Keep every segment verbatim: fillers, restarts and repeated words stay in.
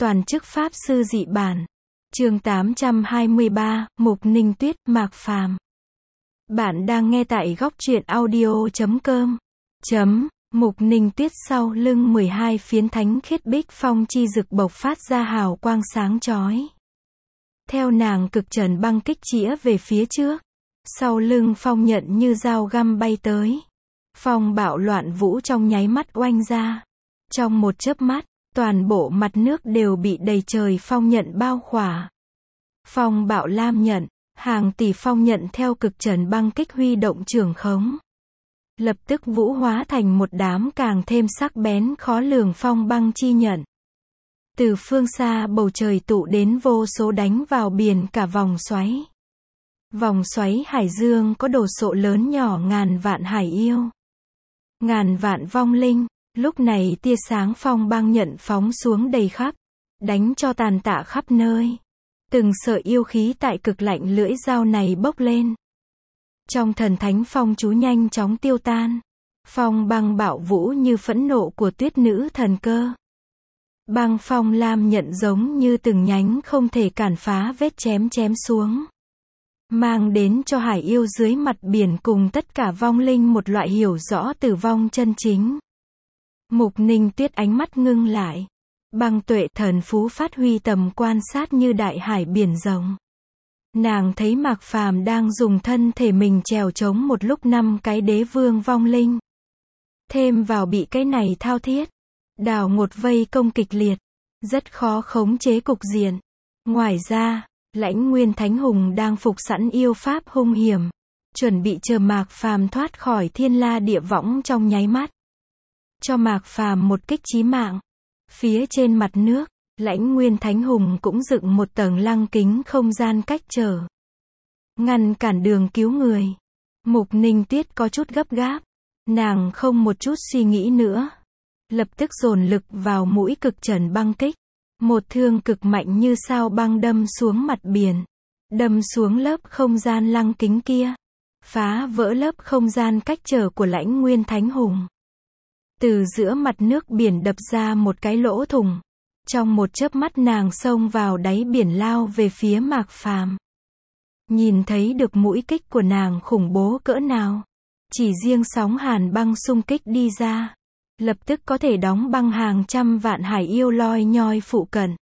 Toàn chức Pháp Sư Dị Bản. Chương tám trăm hai mươi ba, Mục Ninh Tuyết, Mạc Phàm. Bạn đang nghe tại góc truyện audio chấm com. Chấm, Mục Ninh Tuyết sau lưng mười hai phiến thánh khiết bích phong chi dực bộc phát ra hào quang sáng chói. Theo nàng cực trần băng kích chĩa về phía trước, sau lưng phong nhận như dao găm bay tới. Phong bạo loạn vũ trong nháy mắt oanh ra. Trong một chớp mắt, toàn bộ mặt nước đều bị đầy trời phong nhận bao khỏa. Phong bạo lam nhận, hàng tỷ phong nhận theo cực trần băng kích huy động trường khống. Lập tức vũ hóa thành một đám càng thêm sắc bén khó lường phong băng chi nhận. Từ phương xa bầu trời tụ đến vô số đánh vào biển cả vòng xoáy. Vòng xoáy hải dương có đồ sộ lớn nhỏ ngàn vạn hải yêu. Ngàn vạn vong linh, lúc này tia sáng phong băng nhận phóng xuống đầy khắp, đánh cho tàn tạ khắp nơi. Từng sợi yêu khí tại cực lạnh lưỡi dao này bốc lên. Trong thần thánh phong chú nhanh chóng tiêu tan. Phong băng bạo vũ như phẫn nộ của tuyết nữ thần cơ. Băng phong lam nhận giống như từng nhánh không thể cản phá vết chém chém xuống. Mang đến cho hải yêu dưới mặt biển cùng tất cả vong linh một loại hiểu rõ tử vong chân chính. Mục Ninh Tuyết ánh mắt ngưng lại. Băng tuệ thần phú phát huy tầm quan sát như đại hải biển rộng. Nàng thấy Mạc Phàm đang dùng thân thể mình trèo chống một lúc năm cái đế vương vong linh. Thêm vào bị cái này thao thiết, đào ngột vây công kịch liệt, rất khó khống chế cục diện. Ngoài ra, Lãnh Nguyên Thánh Hùng đang phục sẵn yêu pháp hung hiểm, chuẩn bị chờ Mạc Phàm thoát khỏi thiên la địa võng trong nháy mắt. Cho Mạc Phàm một kích chí mạng. Phía trên mặt nước, Lãnh Nguyên Thánh Hùng cũng dựng một tầng lăng kính không gian cách trở, ngăn cản đường cứu người. Mục Ninh Tuyết có chút gấp gáp, nàng không một chút suy nghĩ nữa, lập tức dồn lực vào mũi cực trần băng kích. Một thương cực mạnh như sao băng đâm xuống mặt biển, đâm xuống lớp không gian lăng kính kia, phá vỡ lớp không gian cách trở của Lãnh Nguyên Thánh Hùng. Từ giữa mặt nước biển đập ra một cái lỗ thủng. Trong một chớp mắt nàng xông vào đáy biển lao về phía Mạc Phàm. Nhìn thấy được mũi kích của nàng khủng bố cỡ nào. Chỉ riêng sóng hàn băng xung kích đi ra, lập tức có thể đóng băng hàng trăm vạn hải yêu loi nhoi phụ cận.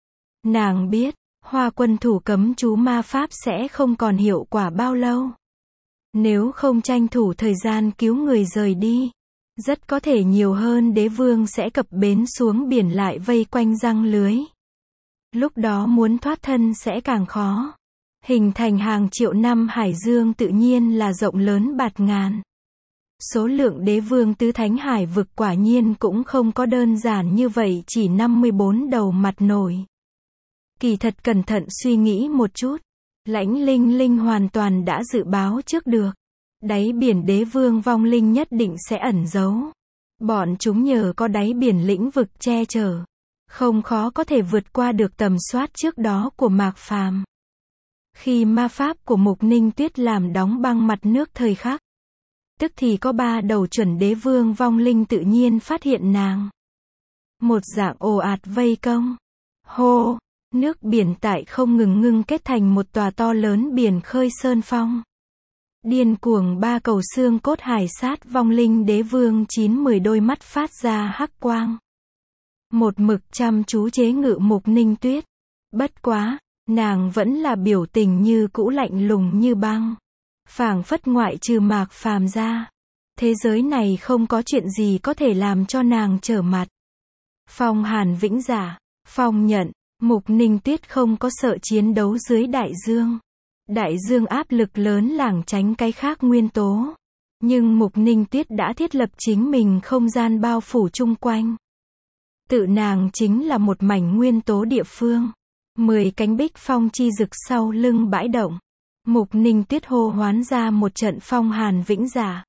Nàng biết, Hoa Quân thủ cấm chú ma pháp sẽ không còn hiệu quả bao lâu. Nếu không tranh thủ thời gian cứu người rời đi, rất có thể nhiều hơn đế vương sẽ cập bến xuống biển lại vây quanh răng lưới. Lúc đó muốn thoát thân sẽ càng khó. Hình thành hàng triệu năm hải dương tự nhiên là rộng lớn bạt ngàn. Số lượng đế vương tứ thánh hải vực quả nhiên cũng không có đơn giản như vậy, chỉ năm mươi bốn đầu mặt nổi. Kỳ thật cẩn thận suy nghĩ một chút, Lãnh Linh Linh hoàn toàn đã dự báo trước được. Đáy biển đế vương vong linh nhất định sẽ ẩn giấu. Bọn chúng nhờ có đáy biển lĩnh vực che chở, không khó có thể vượt qua được tầm soát trước đó của Mạc Phàm. Khi ma pháp của Mục Ninh Tuyết làm đóng băng mặt nước thời khắc, tức thì có ba đầu chuẩn đế vương vong linh tự nhiên phát hiện nàng. Một dạng ồ ạt vây công. Hô, nước biển tại không ngừng ngưng kết thành một tòa to lớn biển khơi sơn phong. Điên cuồng ba cầu xương cốt hải sát vong linh đế vương chín mười đôi mắt phát ra hắc quang. Một mực chăm chú chế ngự Mục Ninh Tuyết. Bất quá, nàng vẫn là biểu tình như cũ lạnh lùng như băng. Phảng phất ngoại trừ Mạc Phàm ra, thế giới này không có chuyện gì có thể làm cho nàng trở mặt. Phong hàn vĩnh giả, phong nhận, Mục Ninh Tuyết không có sợ chiến đấu dưới đại dương. Đại dương áp lực lớn lảng tránh cái khác nguyên tố. Nhưng Mục Ninh Tuyết đã thiết lập chính mình không gian bao phủ chung quanh. Tự nàng chính là một mảnh nguyên tố địa phương. Mười cánh bích phong chi rực sau lưng bãi động. Mục Ninh Tuyết hô hoán ra một trận phong hàn vĩnh giả.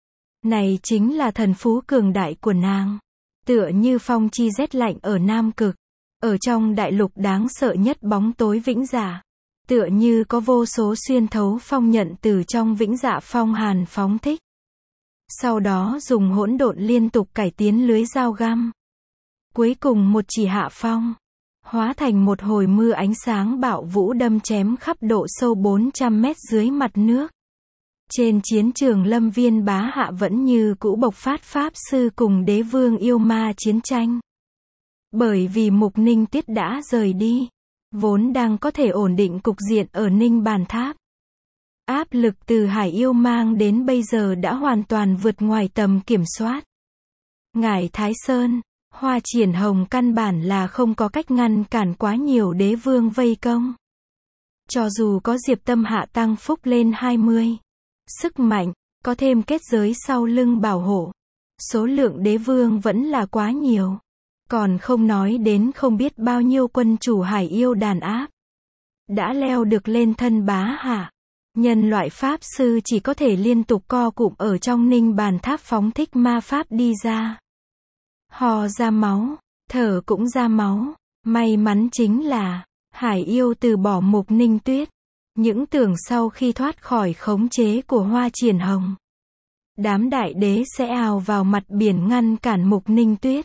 Này chính là thần phú cường đại của nàng. Tựa như phong chi rét lạnh ở Nam Cực. Ở trong đại lục đáng sợ nhất bóng tối vĩnh giả. Tựa như có vô số xuyên thấu phong nhận từ trong vĩnh dạ phong hàn phóng thích. Sau đó dùng hỗn độn liên tục cải tiến lưới dao găm. Cuối cùng một chỉ hạ phong. hóa thành một hồi mưa ánh sáng bạo vũ đâm chém khắp độ sâu bốn trăm mét dưới mặt nước. Trên chiến trường Lâm Viên Bá Hạ vẫn như cũ bộc phát pháp sư cùng đế vương yêu ma chiến tranh. Bởi vì Mục Ninh Tuyết đã rời đi, vốn đang có thể ổn định cục diện ở Ninh Bàn Tháp. Áp lực từ hải yêu mang đến bây giờ đã hoàn toàn vượt ngoài tầm kiểm soát. Ngải Thái Sơn, Hoa Triển Hồng căn bản là không có cách ngăn cản quá nhiều đế vương vây công. Cho dù có Diệp Tâm Hạ tăng phúc lên hai mươi. Sức mạnh, có thêm kết giới sau lưng bảo hộ. Số lượng đế vương vẫn là quá nhiều. Còn không nói đến không biết bao nhiêu quân chủ hải yêu đàn áp. Đã leo được lên thân Bá Hạ. Nhân loại pháp sư chỉ có thể liên tục co cụm ở trong Ninh Bàn Tháp phóng thích ma pháp đi ra. Hò ra máu, thở cũng ra máu. May mắn chính là, hải yêu từ bỏ Mục Ninh Tuyết. Những tưởng sau khi thoát khỏi khống chế của Hoa Triển Hồng, đám đại đế sẽ ào vào mặt biển ngăn cản Mục Ninh Tuyết.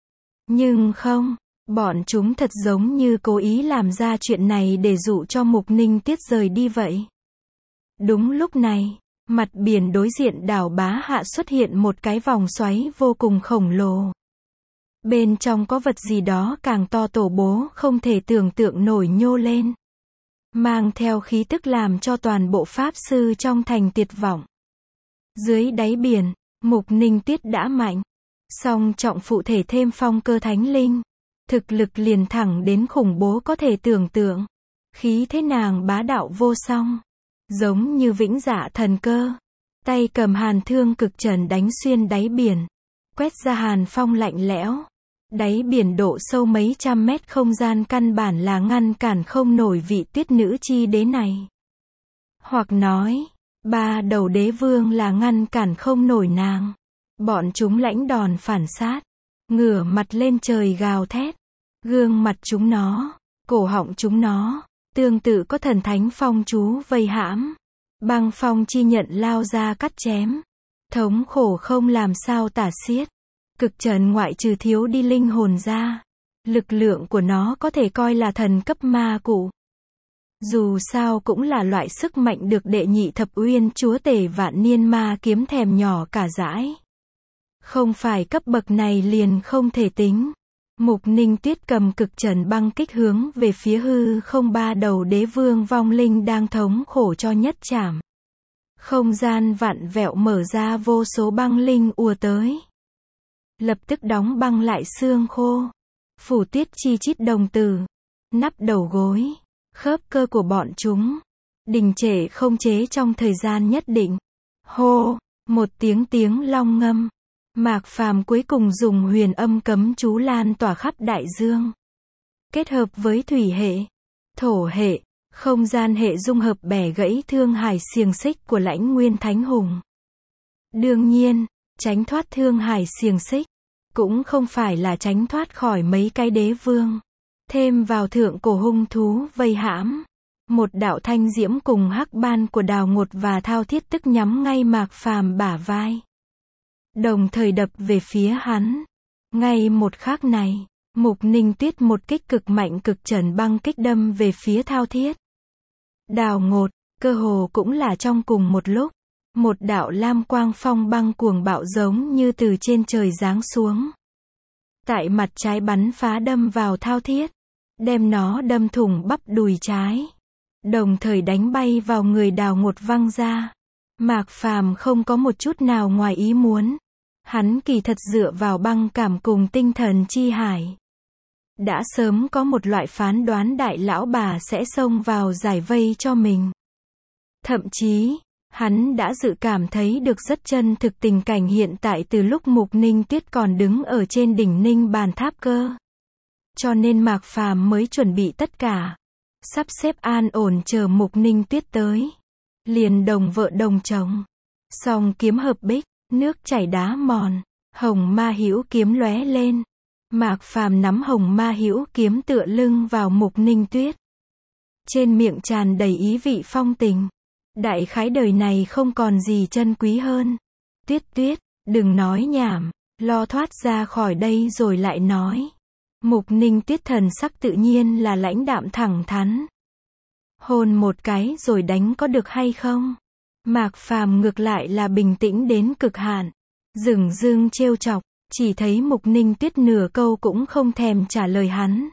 Nhưng không, bọn chúng thật giống như cố ý làm ra chuyện này để dụ cho Mục Ninh Tuyết rời đi vậy. Đúng lúc này, mặt biển đối diện đảo Bá Hạ xuất hiện một cái vòng xoáy vô cùng khổng lồ. Bên trong có vật gì đó càng to tổ bố không thể tưởng tượng nổi nhô lên. Mang theo khí tức làm cho toàn bộ pháp sư trong thành tuyệt vọng. Dưới đáy biển, Mục Ninh Tuyết đã mạnh. Song trọng phụ thể thêm phong cơ thánh linh. Thực lực liền thẳng đến khủng bố có thể tưởng tượng. Khí thế nàng bá đạo vô song. Giống như vĩnh dạ thần cơ. Tay cầm hàn thương cực trần đánh xuyên đáy biển. Quét ra hàn phong lạnh lẽo. Đáy biển độ sâu mấy trăm mét không gian căn bản là ngăn cản không nổi vị tuyết nữ chi đế này. Hoặc nói, ba đầu đế vương là ngăn cản không nổi nàng. Bọn chúng lãnh đòn phản sát, ngửa mặt lên trời gào thét. Gương mặt chúng nó, cổ họng chúng nó, tương tự có thần thánh phong chú vây hãm. Băng phong chi nhận lao ra cắt chém. Thống khổ không làm sao tả xiết. Cực trần ngoại trừ thiếu đi linh hồn ra. Lực lượng của nó có thể coi là thần cấp ma cụ. Dù sao cũng là loại sức mạnh được đệ nhị thập uyên chúa tể vạn niên ma kiếm thèm nhỏ cả dãi. Không phải cấp bậc này liền không thể tính. Mục Ninh Tuyết cầm cực trần băng kích hướng về phía hư không ba đầu đế vương vong linh đang thống khổ cho nhất chảm. Không gian vặn vẹo mở ra vô số băng linh ùa tới. Lập tức đóng băng lại xương khô. Phủ tuyết chi chít đồng tử. Nắp đầu gối. Khớp cơ của bọn chúng. Đình trệ không chế trong thời gian nhất định. Hô, một tiếng tiếng long ngâm. Mạc Phàm cuối cùng dùng huyền âm cấm chú lan tỏa khắp đại dương. Kết hợp với thủy hệ, thổ hệ, không gian hệ dung hợp bẻ gãy thương hải xiềng xích của Lãnh Nguyên Thánh Hùng. Đương nhiên, tránh thoát thương hải xiềng xích, cũng không phải là tránh thoát khỏi mấy cái đế vương. Thêm vào thượng cổ hung thú vây hãm. Một đạo thanh diễm cùng hắc ban của Đào Ngột và Thao Thiết tức nhắm ngay Mạc Phàm bả vai. Đồng thời đập về phía hắn. Ngay một khắc này, Mục Ninh Tuyết một kích cực mạnh cực trần băng kích đâm về phía Thao Thiết. Đào Ngột, cơ hồ cũng là trong cùng một lúc. Một đạo lam quang phong băng cuồng bạo giống như từ trên trời giáng xuống. Tại mặt trái bắn phá đâm vào Thao Thiết. Đem nó đâm thủng bắp đùi trái. Đồng thời đánh bay vào người Đào Ngột văng ra. Mạc Phàm không có một chút nào ngoài ý muốn. Hắn kỳ thật dựa vào băng cảm cùng tinh thần chi hải. Đã sớm có một loại phán đoán đại lão bà sẽ xông vào giải vây cho mình. Thậm chí, hắn đã dự cảm thấy được rất chân thực tình cảnh hiện tại từ lúc Mục Ninh Tuyết còn đứng ở trên đỉnh Ninh Bàn Tháp cơ. Cho nên Mạc Phàm mới chuẩn bị tất cả. Sắp xếp an ổn chờ Mục Ninh Tuyết tới. Liền đồng vợ đồng chồng. Song kiếm hợp bích, nước chảy đá mòn. Hồng ma hữu kiếm lóe lên. Mạc Phàm nắm hồng ma hữu kiếm tựa lưng vào Mục Ninh Tuyết. Trên miệng tràn đầy ý vị phong tình. Đại khái đời này không còn gì chân quý hơn. Tuyết Tuyết, đừng nói nhảm, lo thoát ra khỏi đây rồi lại nói. Mục Ninh Tuyết thần sắc tự nhiên là lãnh đạm thẳng thắn. Hôn một cái rồi đánh có được hay không? Mạc Phàm ngược lại là bình tĩnh đến cực hạn. Dửng dưng trêu chọc, chỉ thấy Mục Ninh Tuyết nửa câu cũng không thèm trả lời hắn.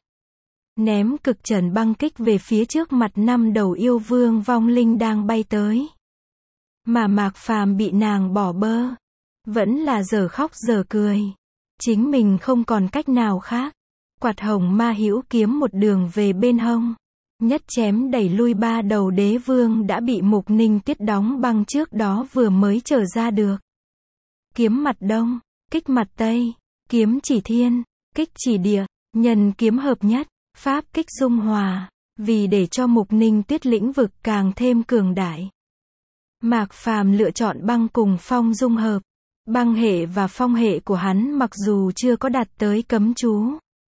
Ném cực trần băng kích về phía trước mặt năm đầu yêu vương vong linh đang bay tới. Mà Mạc Phàm bị nàng bỏ bơ. Vẫn là giờ khóc giờ cười. Chính mình không còn cách nào khác. Quạt hồng ma hữu kiếm một đường về bên hông. Nhất chém đẩy lui ba đầu đế vương đã bị Mục Ninh Tuyết đóng băng trước đó vừa mới trở ra được. Kiếm mặt đông, kích mặt tây, kiếm chỉ thiên, kích chỉ địa, nhân kiếm hợp nhất, pháp kích dung hòa, vì để cho Mục Ninh Tuyết lĩnh vực càng thêm cường đại. Mạc Phàm lựa chọn băng cùng phong dung hợp. Băng hệ và phong hệ của hắn mặc dù chưa có đạt tới cấm chú.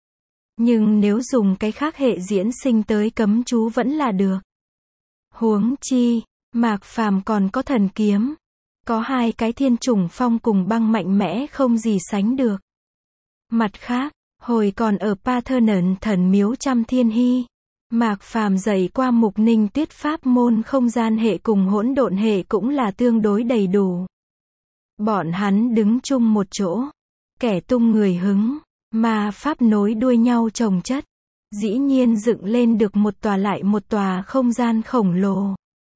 Nhưng nếu dùng cái khác hệ diễn sinh tới cấm chú vẫn là được. Huống chi, Mạc Phàm còn có thần kiếm. Có hai cái thiên chủng phong cùng băng mạnh mẽ không gì sánh được. Mặt khác, hồi còn ở Parthenon thần miếu trăm thiên hy, Mạc Phàm dạy qua Mục Ninh Tuyết pháp môn không gian hệ cùng hỗn độn hệ cũng là tương đối đầy đủ. Bọn hắn đứng chung một chỗ, kẻ tung người hứng, ma pháp nối đuôi nhau chồng chất, dĩ nhiên dựng lên được một tòa lại một tòa không gian khổng lồ.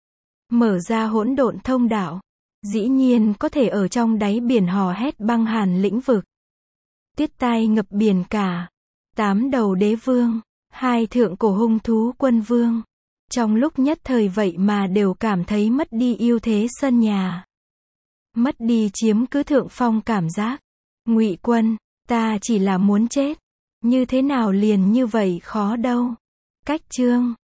Mở ra hỗn độn thông đạo, dĩ nhiên có thể ở trong đáy biển hò hét băng hàn lĩnh vực. Tuyết tai ngập biển cả, tám đầu đế vương, hai thượng cổ hung thú quân vương, trong lúc nhất thời vậy mà đều cảm thấy mất đi ưu thế sân nhà. Mất đi chiếm cứ thượng phong cảm giác. Ngụy Quân, ta chỉ là muốn chết. Như thế nào liền như vậy khó đâu. Cách chương